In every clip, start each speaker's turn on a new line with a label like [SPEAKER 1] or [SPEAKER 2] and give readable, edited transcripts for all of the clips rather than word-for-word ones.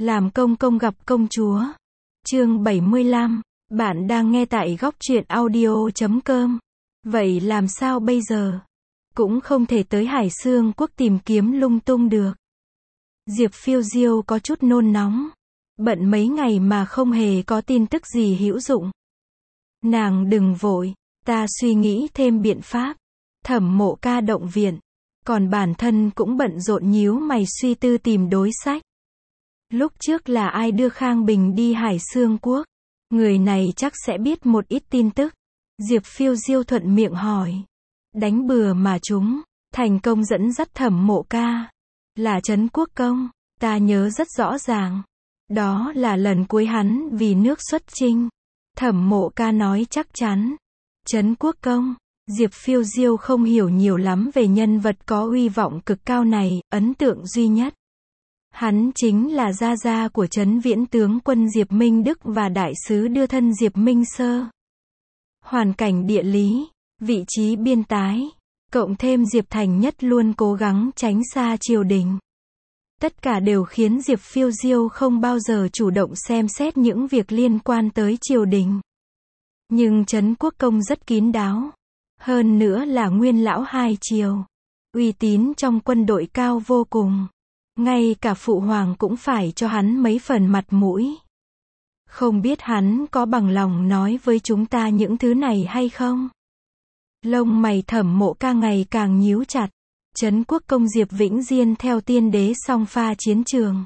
[SPEAKER 1] Làm công công gặp công chúa. Chương 75. Bạn đang nghe tại góc truyện audio.com. Vậy làm sao bây giờ? Cũng không thể tới Hải Xương Quốc tìm kiếm lung tung được. Diệp Phiêu Diêu có chút nôn nóng. Bận mấy ngày mà không hề có tin tức gì hữu dụng. Nàng đừng vội, ta suy nghĩ thêm biện pháp. Thẩm Mộ Ca động viện. Còn bản thân cũng bận rộn nhíu mày suy tư tìm đối sách. Lúc trước là ai đưa Khang Bình đi Hải Xương Quốc? Người này chắc sẽ biết một ít tin tức. Diệp Phiêu Diêu thuận miệng hỏi. Đánh bừa mà chúng, thành công dẫn dắt Thẩm Mộ Ca. Là Trấn Quốc Công, ta nhớ rất rõ ràng. Đó là lần cuối hắn vì nước xuất chinh. Thẩm Mộ Ca nói chắc chắn. Trấn Quốc Công. Diệp Phiêu Diêu không hiểu nhiều lắm về nhân vật có uy vọng cực cao này, ấn tượng duy nhất. Hắn chính là gia gia của Trấn Viễn tướng quân Diệp Minh Đức và đại sứ đưa thân Diệp Minh Sơ. Hoàn cảnh địa lý, vị trí biên tái, cộng thêm Diệp Thành Nhất luôn cố gắng tránh xa triều đình. Tất cả đều khiến Diệp Phiêu Diêu không bao giờ chủ động xem xét những việc liên quan tới triều đình. Nhưng Trấn Quốc Công rất kín đáo. Hơn nữa là nguyên lão hai triều. Uy tín trong quân đội cao vô cùng. Ngay cả phụ hoàng cũng phải cho hắn mấy phần mặt mũi. Không biết hắn có bằng lòng nói với chúng ta những thứ này hay không? Lông mày Thẩm Mộ Ca ngày càng nhíu chặt. Trấn Quốc Công Diệp Vĩnh Diên theo tiên đế song pha chiến trường.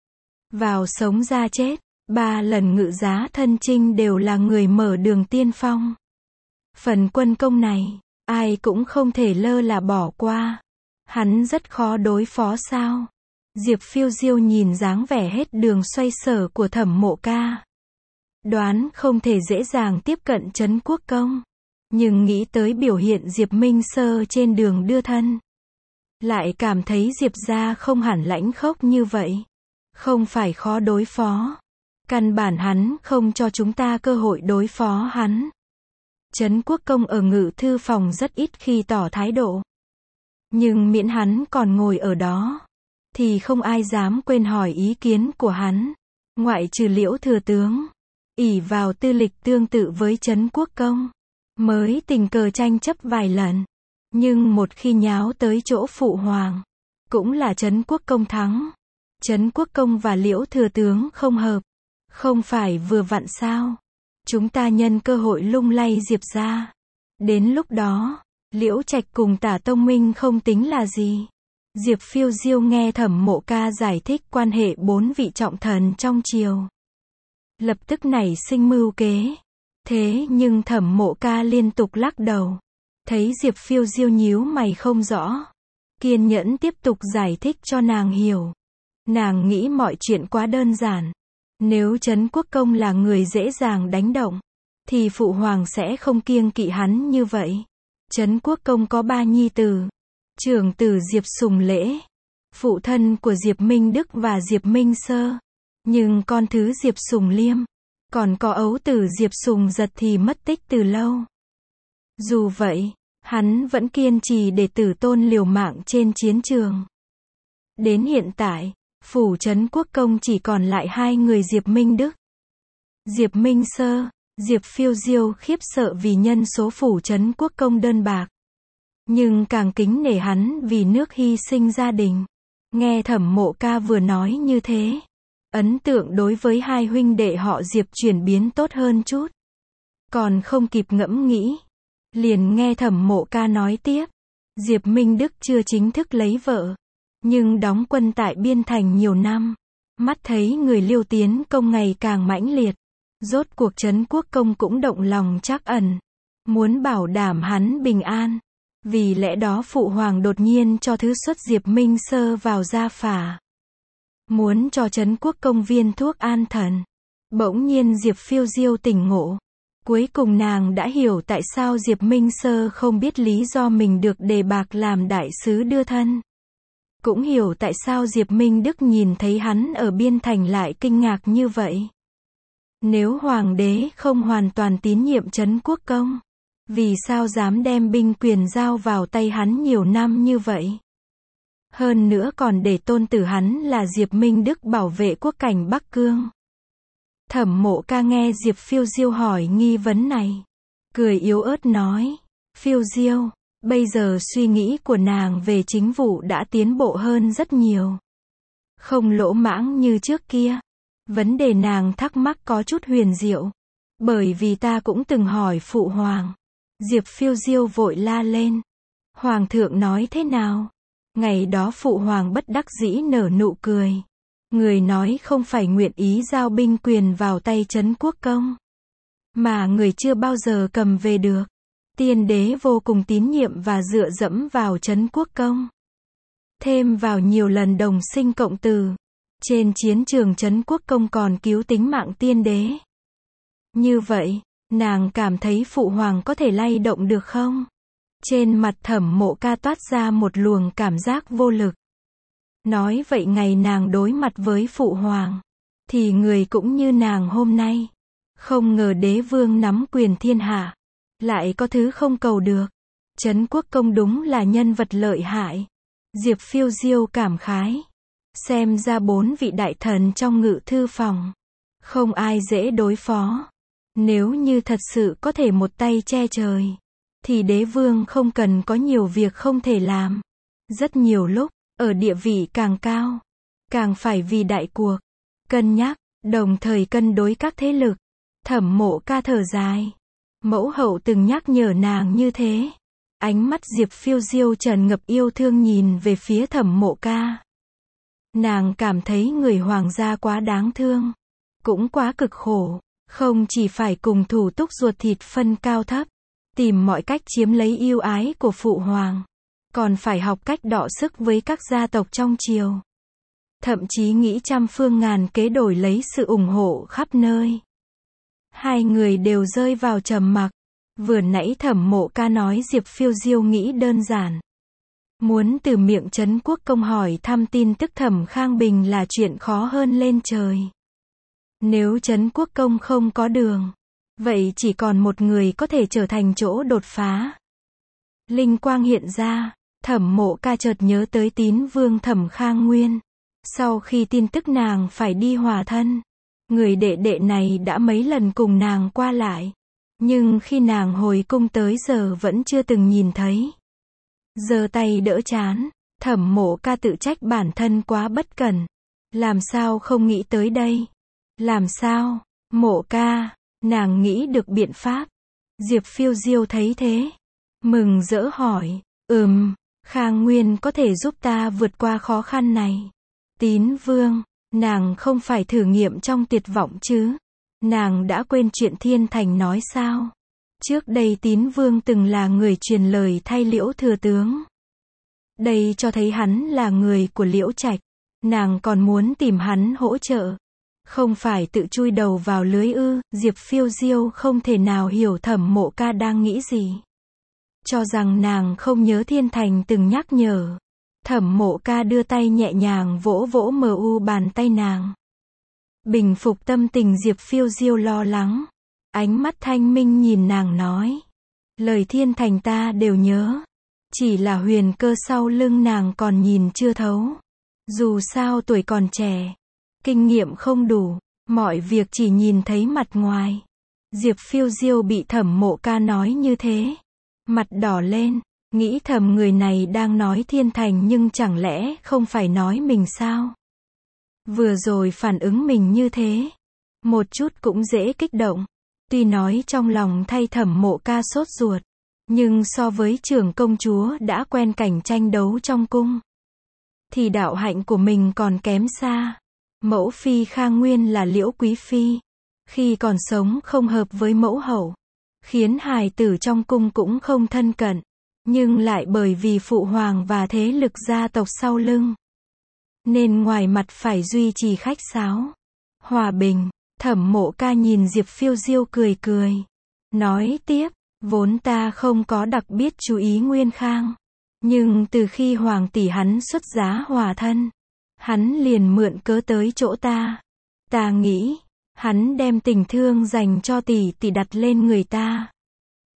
[SPEAKER 1] Vào sống ra chết, 3 lần ngự giá thân chinh đều là người mở đường tiên phong. Phần quân công này, ai cũng không thể lơ là bỏ qua. Hắn rất khó đối phó sao? Diệp Phiêu Diêu nhìn dáng vẻ hết đường xoay sở của Thẩm Mộ Ca. Đoán không thể dễ dàng tiếp cận Trấn Quốc Công. Nhưng nghĩ tới biểu hiện Diệp Minh Sơ trên đường đưa thân. Lại cảm thấy Diệp gia không hẳn lãnh khốc như vậy. Không phải khó đối phó. Căn bản hắn không cho chúng ta cơ hội đối phó hắn. Trấn Quốc Công ở ngự thư phòng rất ít khi tỏ thái độ. Nhưng miễn hắn còn ngồi ở đó, thì không ai dám quên hỏi ý kiến của hắn. Ngoại trừ Liễu thừa tướng, ỷ vào tư lịch tương tự với Trấn Quốc Công, mới tình cờ tranh chấp vài lần. Nhưng một khi nháo tới chỗ phụ hoàng, cũng là Trấn Quốc Công thắng. Trấn Quốc Công và Liễu thừa tướng không hợp. Không phải vừa vặn sao? Chúng ta nhân cơ hội lung lay Diệp gia. Đến lúc đó, Liễu Trạch cùng Tả Tông Minh không tính là gì. Diệp Phiêu Diêu nghe Thẩm Mộ Ca giải thích quan hệ 4 vị trọng thần trong triều. Lập tức nảy sinh mưu kế. Thế nhưng Thẩm Mộ Ca liên tục lắc đầu. Thấy Diệp Phiêu Diêu nhíu mày không rõ. Kiên nhẫn tiếp tục giải thích cho nàng hiểu. Nàng nghĩ mọi chuyện quá đơn giản. Nếu Trấn Quốc Công là người dễ dàng đánh động, thì phụ hoàng sẽ không kiêng kỵ hắn như vậy. Trấn Quốc Công có 3 nhi tử. Trưởng tử Diệp Sùng Lễ, phụ thân của Diệp Minh Đức và Diệp Minh Sơ. Nhưng con thứ Diệp Sùng Liêm, còn có ấu tử Diệp Sùng Giật thì mất tích từ lâu. Dù vậy, hắn vẫn kiên trì để tử tôn liều mạng trên chiến trường. Đến hiện tại, phủ Trấn Quốc Công chỉ còn lại 2 người Diệp Minh Đức, Diệp Minh Sơ. Diệp Phiêu Diêu khiếp sợ vì nhân số phủ Trấn Quốc Công đơn bạc. Nhưng càng kính nể hắn vì nước hy sinh gia đình. Nghe Thẩm Mộ Ca vừa nói như thế, ấn tượng đối với 2 huynh đệ họ Diệp chuyển biến tốt hơn chút. Còn không kịp ngẫm nghĩ, liền nghe Thẩm Mộ Ca nói tiếp. Diệp Minh Đức chưa chính thức lấy vợ, nhưng đóng quân tại Biên Thành nhiều năm. Mắt thấy người Liêu tiến công ngày càng mãnh liệt. Rốt cuộc Trấn Quốc Công cũng động lòng trắc ẩn. Muốn bảo đảm hắn bình an. Vì lẽ đó phụ hoàng đột nhiên cho thứ xuất Diệp Minh Sơ vào gia phả. Muốn cho Trấn Quốc Công viên thuốc an thần. Bỗng nhiên Diệp Phiêu Diêu tỉnh ngộ. Cuối cùng nàng đã hiểu tại sao Diệp Minh Sơ không biết lý do mình được đề bạc làm đại sứ đưa thân. Cũng hiểu tại sao Diệp Minh Đức nhìn thấy hắn ở Biên Thành lại kinh ngạc như vậy. Nếu hoàng đế không hoàn toàn tín nhiệm Trấn Quốc Công, vì sao dám đem binh quyền giao vào tay hắn nhiều năm như vậy? Hơn nữa còn để tôn tử hắn là Diệp Minh Đức bảo vệ quốc cảnh Bắc Cương. Thẩm Mộ Ca nghe Diệp Phiêu Diêu hỏi nghi vấn này, cười yếu ớt nói, Phiêu Diêu, bây giờ suy nghĩ của nàng về chính vụ đã tiến bộ hơn rất nhiều. Không lỗ mãng như trước kia. Vấn đề nàng thắc mắc có chút huyền diệu. Bởi vì ta cũng từng hỏi Phụ Hoàng. Diệp Phiêu Diêu vội la lên. Hoàng thượng nói thế nào? Ngày đó Phụ Hoàng bất đắc dĩ nở nụ cười. Người nói không phải nguyện ý giao binh quyền vào tay Trấn Quốc Công, mà người chưa bao giờ cầm về được. Tiên đế vô cùng tín nhiệm và dựa dẫm vào Trấn Quốc Công. Thêm vào nhiều lần đồng sinh cộng tử. Trên chiến trường Trấn Quốc Công còn cứu tính mạng tiên đế. Như vậy, nàng cảm thấy Phụ Hoàng có thể lay động được không? Trên mặt Thẩm Mộ Ca toát ra một luồng cảm giác vô lực. Nói vậy ngày nàng đối mặt với Phụ Hoàng, thì người cũng như nàng hôm nay. Không ngờ đế vương nắm quyền thiên hạ, lại có thứ không cầu được. Trấn Quốc Công đúng là nhân vật lợi hại. Diệp Phiêu Diêu cảm khái. Xem ra 4 vị đại thần trong ngự thư phòng, không ai dễ đối phó. Nếu như thật sự có thể một tay che trời, thì đế vương không cần có nhiều việc không thể làm. Rất nhiều lúc, ở địa vị càng cao, càng phải vì đại cuộc, cân nhắc, đồng thời cân đối các thế lực. Thẩm Mộ Ca thở dài. Mẫu hậu từng nhắc nhở nàng như thế. Ánh mắt Diệp Phiêu Diêu tràn ngập yêu thương nhìn về phía Thẩm Mộ Ca. Nàng cảm thấy người hoàng gia quá đáng thương, cũng quá cực khổ, không chỉ phải cùng thủ túc ruột thịt phân cao thấp, tìm mọi cách chiếm lấy yêu ái của Phụ Hoàng, còn phải học cách đọ sức với các gia tộc trong triều. Thậm chí nghĩ trăm phương ngàn kế đổi lấy sự ủng hộ khắp nơi. Hai người đều rơi vào trầm mặc. Vừa nãy Thẩm Mộ Ca nói Diệp Phiêu Diêu nghĩ đơn giản. Muốn từ miệng Trấn Quốc Công hỏi thăm tin tức Thẩm Khang Bình là chuyện khó hơn lên trời. Nếu Trấn Quốc Công không có đường, vậy chỉ còn một người có thể trở thành chỗ đột phá. Linh quang hiện ra, Thẩm Mộ Ca chợt nhớ tới Tín Vương Thẩm Khang Nguyên. Sau khi tin tức nàng phải đi hòa thân, người đệ đệ này đã mấy lần cùng nàng qua lại. Nhưng khi nàng hồi cung tới giờ vẫn chưa từng nhìn thấy. Giơ tay đỡ trán, Thẩm Mộ Ca tự trách bản thân quá bất cẩn. Làm sao không nghĩ tới đây? Làm sao? Mộ Ca, nàng nghĩ được biện pháp. Diệp Phiêu Diêu thấy thế, mừng rỡ hỏi, Khang Nguyên có thể giúp ta vượt qua khó khăn này. Tín Vương, nàng không phải thử nghiệm trong tuyệt vọng chứ? Nàng đã quên chuyện Thiên Thành nói sao? Trước đây Tín Vương từng là người truyền lời thay Liễu thừa tướng. Đây cho thấy hắn là người của Liễu Trạch. Nàng còn muốn tìm hắn hỗ trợ. Không phải tự chui đầu vào lưới ư? Diệp Phiêu Diêu không thể nào hiểu Thẩm Mộ Ca đang nghĩ gì. Cho rằng nàng không nhớ Thiên Thành từng nhắc nhở. Thẩm Mộ Ca đưa tay nhẹ nhàng vỗ vỗ bàn tay nàng. Bình phục tâm tình Diệp Phiêu Diêu lo lắng. Ánh mắt thanh minh nhìn nàng nói. Lời Thiên Thành ta đều nhớ. Chỉ là huyền cơ sau lưng nàng còn nhìn chưa thấu. Dù sao tuổi còn trẻ, kinh nghiệm không đủ, mọi việc chỉ nhìn thấy mặt ngoài. Diệp Phiêu Diêu bị Thẩm Mộ Ca nói như thế, mặt đỏ lên, nghĩ thầm người này đang nói Thiên Thành nhưng chẳng lẽ không phải nói mình sao? Vừa rồi phản ứng mình như thế, một chút cũng dễ kích động. Tuy nói trong lòng thay Thẩm Mộ Ca sốt ruột, nhưng so với trưởng công chúa đã quen cảnh tranh đấu trong cung, thì đạo hạnh của mình còn kém xa. Mẫu phi Khang Nguyên là Liễu Quý Phi, khi còn sống không hợp với mẫu hậu, khiến hài tử trong cung cũng không thân cận, nhưng lại bởi vì Phụ Hoàng và thế lực gia tộc sau lưng, nên ngoài mặt phải duy trì khách sáo, hòa bình. Thẩm Mộ Ca nhìn Diệp Phiêu Diêu cười cười, nói tiếp, vốn ta không có đặc biệt chú ý Nguyên Khang, nhưng từ khi Hoàng tỷ hắn xuất giá hòa thân, hắn liền mượn cớ tới chỗ ta. Ta nghĩ, hắn đem tình thương dành cho tỷ tỷ đặt lên người ta.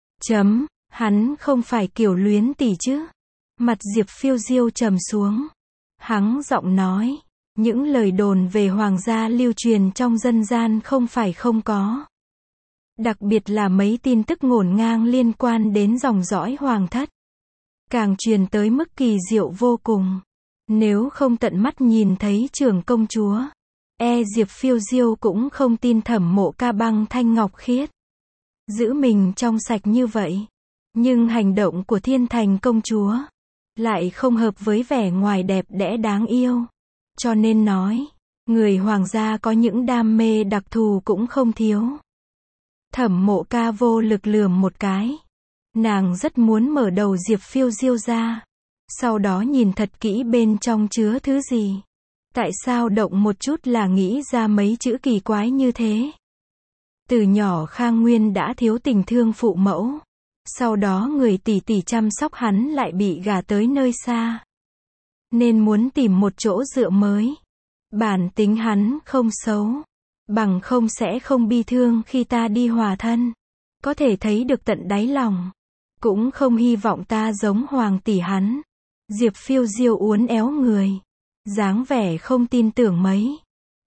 [SPEAKER 1] Hắn không phải kiểu luyến tỷ chứ? Mặt Diệp Phiêu Diêu trầm xuống. Hắng giọng nói, những lời đồn về hoàng gia lưu truyền trong dân gian không phải không có. Đặc biệt là mấy tin tức ngổn ngang liên quan đến dòng dõi hoàng thất. Càng truyền tới mức kỳ diệu vô cùng. Nếu không tận mắt nhìn thấy trưởng công chúa, Diệp Phiêu Diêu cũng không tin Thẩm Mộ Ca băng thanh ngọc khiết. Giữ mình trong sạch như vậy. Nhưng hành động của Thiên Thành công chúa lại không hợp với vẻ ngoài đẹp đẽ đáng yêu. Cho nên nói, người hoàng gia có những đam mê đặc thù cũng không thiếu. Thẩm Mộ Ca vô lực lườm một cái. Nàng rất muốn mở đầu Diệp Phiêu Diêu ra. Sau đó nhìn thật kỹ bên trong chứa thứ gì. Tại sao động một chút là nghĩ ra mấy chữ kỳ quái như thế? Từ nhỏ Khang Nguyên đã thiếu tình thương phụ mẫu. Sau đó người tỷ tỷ chăm sóc hắn lại bị gả tới nơi xa. Nên muốn tìm một chỗ dựa mới. Bản tính hắn không xấu. Bằng không sẽ không bi thương khi ta đi hòa thân. Có thể thấy được tận đáy lòng. Cũng không hy vọng ta giống hoàng tỷ hắn. Diệp Phiêu Diêu uốn éo người. Dáng vẻ không tin tưởng mấy.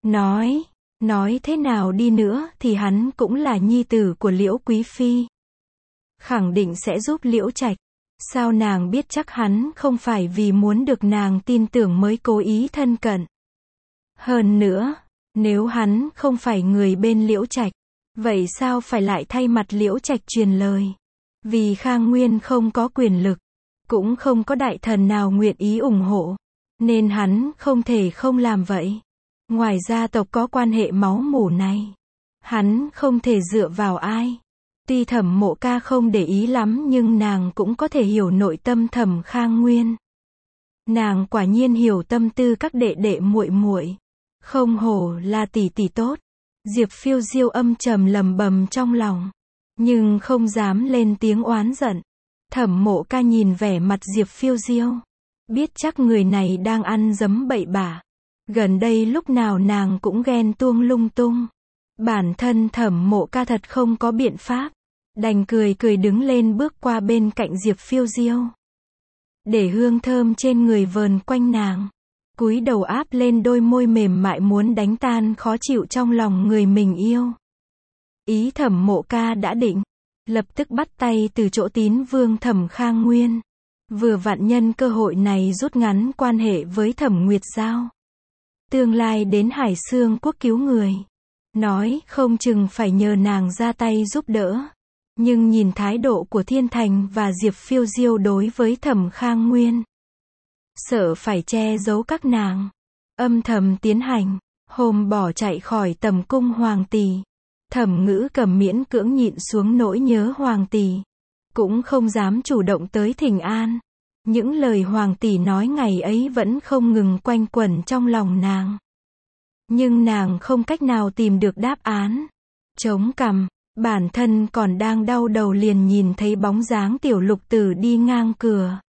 [SPEAKER 1] Nói thế nào đi nữa thì hắn cũng là nhi tử của Liễu Quý Phi. Khẳng định sẽ giúp Liễu Trạch. Sao nàng biết chắc hắn không phải vì muốn được nàng tin tưởng mới cố ý thân cận. Hơn nữa, nếu hắn không phải người bên Liễu Trạch, vậy sao phải lại thay mặt Liễu Trạch truyền lời? Vì Khang Nguyên không có quyền lực, cũng không có đại thần nào nguyện ý ủng hộ, nên hắn không thể không làm vậy. Ngoài gia tộc có quan hệ máu mủ này, hắn không thể dựa vào ai. Tuy Thẩm Mộ Ca không để ý lắm nhưng nàng cũng có thể hiểu nội tâm Thẩm Khang Nguyên. Nàng quả nhiên hiểu tâm tư các đệ đệ muội muội. Không hổ là tỷ tỷ tốt. Diệp Phiêu Diêu âm trầm lầm bầm trong lòng, nhưng không dám lên tiếng oán giận. Thẩm Mộ Ca nhìn vẻ mặt Diệp Phiêu Diêu, biết chắc người này đang ăn dấm bậy bạ. Gần đây lúc nào nàng cũng ghen tuông lung tung. Bản thân Thẩm Mộ Ca thật không có biện pháp, đành cười cười đứng lên bước qua bên cạnh Diệp Phiêu Diêu, để hương thơm trên người vờn quanh nàng, cúi đầu áp lên đôi môi mềm mại muốn đánh tan khó chịu trong lòng người mình yêu. Ý Thẩm Mộ Ca đã định, lập tức bắt tay từ chỗ Tín Vương Thẩm Khang Nguyên, vừa vặn nhân cơ hội này rút ngắn quan hệ với Thẩm Nguyệt Giao. Tương lai đến Hải Xương quốc cứu người, nói không chừng phải nhờ nàng ra tay giúp đỡ. Nhưng nhìn thái độ của Thiên Thành và Diệp Phiêu Diêu đối với Thẩm Khang Nguyên, sợ phải che giấu các nàng, âm thầm tiến hành. Hôm bỏ chạy khỏi tầm cung hoàng tỳ, Thẩm Ngữ Cầm miễn cưỡng nhịn xuống nỗi nhớ hoàng tỳ, cũng không dám chủ động tới thỉnh an. Những lời hoàng tỷ nói ngày ấy vẫn không ngừng quanh quẩn trong lòng nàng. Nhưng nàng không cách nào tìm được đáp án. Chống cằm, bản thân còn đang đau đầu liền nhìn thấy bóng dáng Tiểu Lục Tử đi ngang cửa.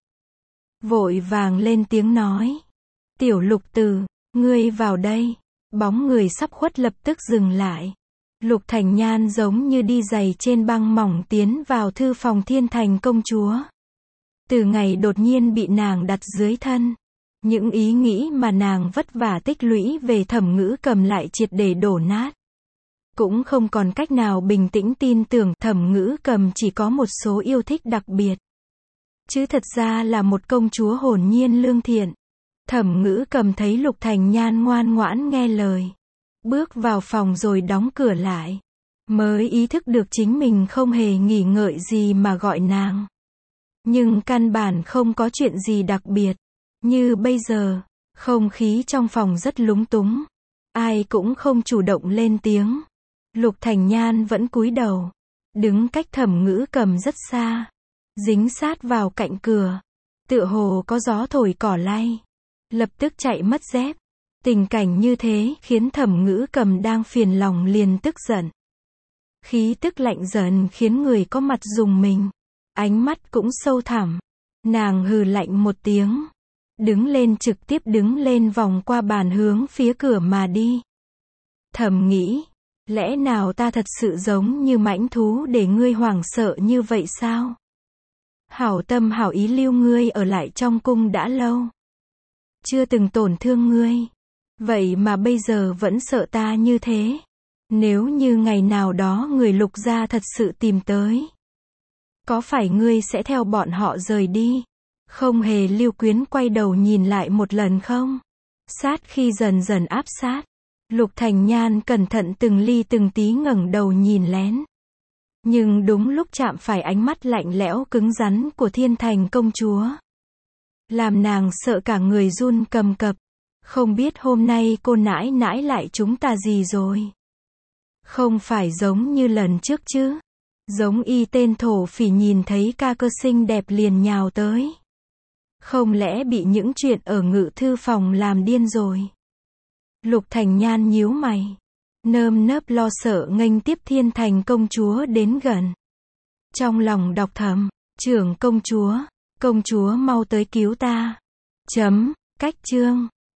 [SPEAKER 1] Vội vàng lên tiếng nói. Tiểu Lục Tử, ngươi vào đây. Bóng người sắp khuất lập tức dừng lại. Lục Thành Nhan giống như đi giày trên băng mỏng tiến vào thư phòng Thiên Thành công chúa. Từ ngày đột nhiên bị nàng đặt dưới thân, những ý nghĩ mà nàng vất vả tích lũy về Thẩm Ngữ Cầm lại triệt để đổ nát. Cũng không còn cách nào bình tĩnh tin tưởng Thẩm Ngữ Cầm chỉ có một số yêu thích đặc biệt, chứ thật ra là một công chúa hồn nhiên lương thiện. Thẩm Ngữ Cầm thấy Lục Thành Nhan ngoan ngoãn nghe lời, bước vào phòng rồi đóng cửa lại, mới ý thức được chính mình không hề nghĩ ngợi gì mà gọi nàng. Nhưng căn bản không có chuyện gì đặc biệt. Như bây giờ, không khí trong phòng rất lúng túng. Ai cũng không chủ động lên tiếng. Lục Thành Nhan vẫn cúi đầu, đứng cách Thẩm Ngữ Cầm rất xa, dính sát vào cạnh cửa. Tựa hồ có gió thổi cỏ lay, lập tức chạy mất dép. Tình cảnh như thế khiến Thẩm Ngữ Cầm đang phiền lòng liền tức giận. Khí tức lạnh dần khiến người có mặt rùng mình. Ánh mắt cũng sâu thẳm. Nàng hừ lạnh một tiếng, đứng lên trực tiếp đứng lên vòng qua bàn hướng phía cửa mà đi. Thầm nghĩ, lẽ nào ta thật sự giống như mãnh thú để ngươi hoảng sợ như vậy sao? Hảo tâm hảo ý lưu ngươi ở lại trong cung đã lâu. chưa từng tổn thương ngươi. Vậy mà bây giờ vẫn sợ ta như thế. Nếu như ngày nào đó người Lục gia thật sự tìm tới, có phải ngươi sẽ theo bọn họ rời đi? Không hề lưu quyến quay đầu nhìn lại một lần không? Sát khi dần dần áp sát, Lục Thành Nhan cẩn thận từng ly từng tí ngẩng đầu nhìn lén. Nhưng đúng lúc chạm phải ánh mắt lạnh lẽo cứng rắn của Thiên Thành công chúa, làm nàng sợ cả người run cầm cập. Không biết hôm nay cô nãi nãi lại chúng ta gì rồi? Không phải giống như lần trước chứ? Giống y tên thổ phỉ nhìn thấy ca cơ xinh đẹp liền nhào tới. Không lẽ bị những chuyện ở ngự thư phòng làm điên rồi? Lục Thành Nhan nhíu mày, nơm nớp lo sợ nghênh tiếp Thiên Thành công chúa đến gần. Trong lòng đọc thầm, trưởng công chúa mau tới cứu ta. Cách chương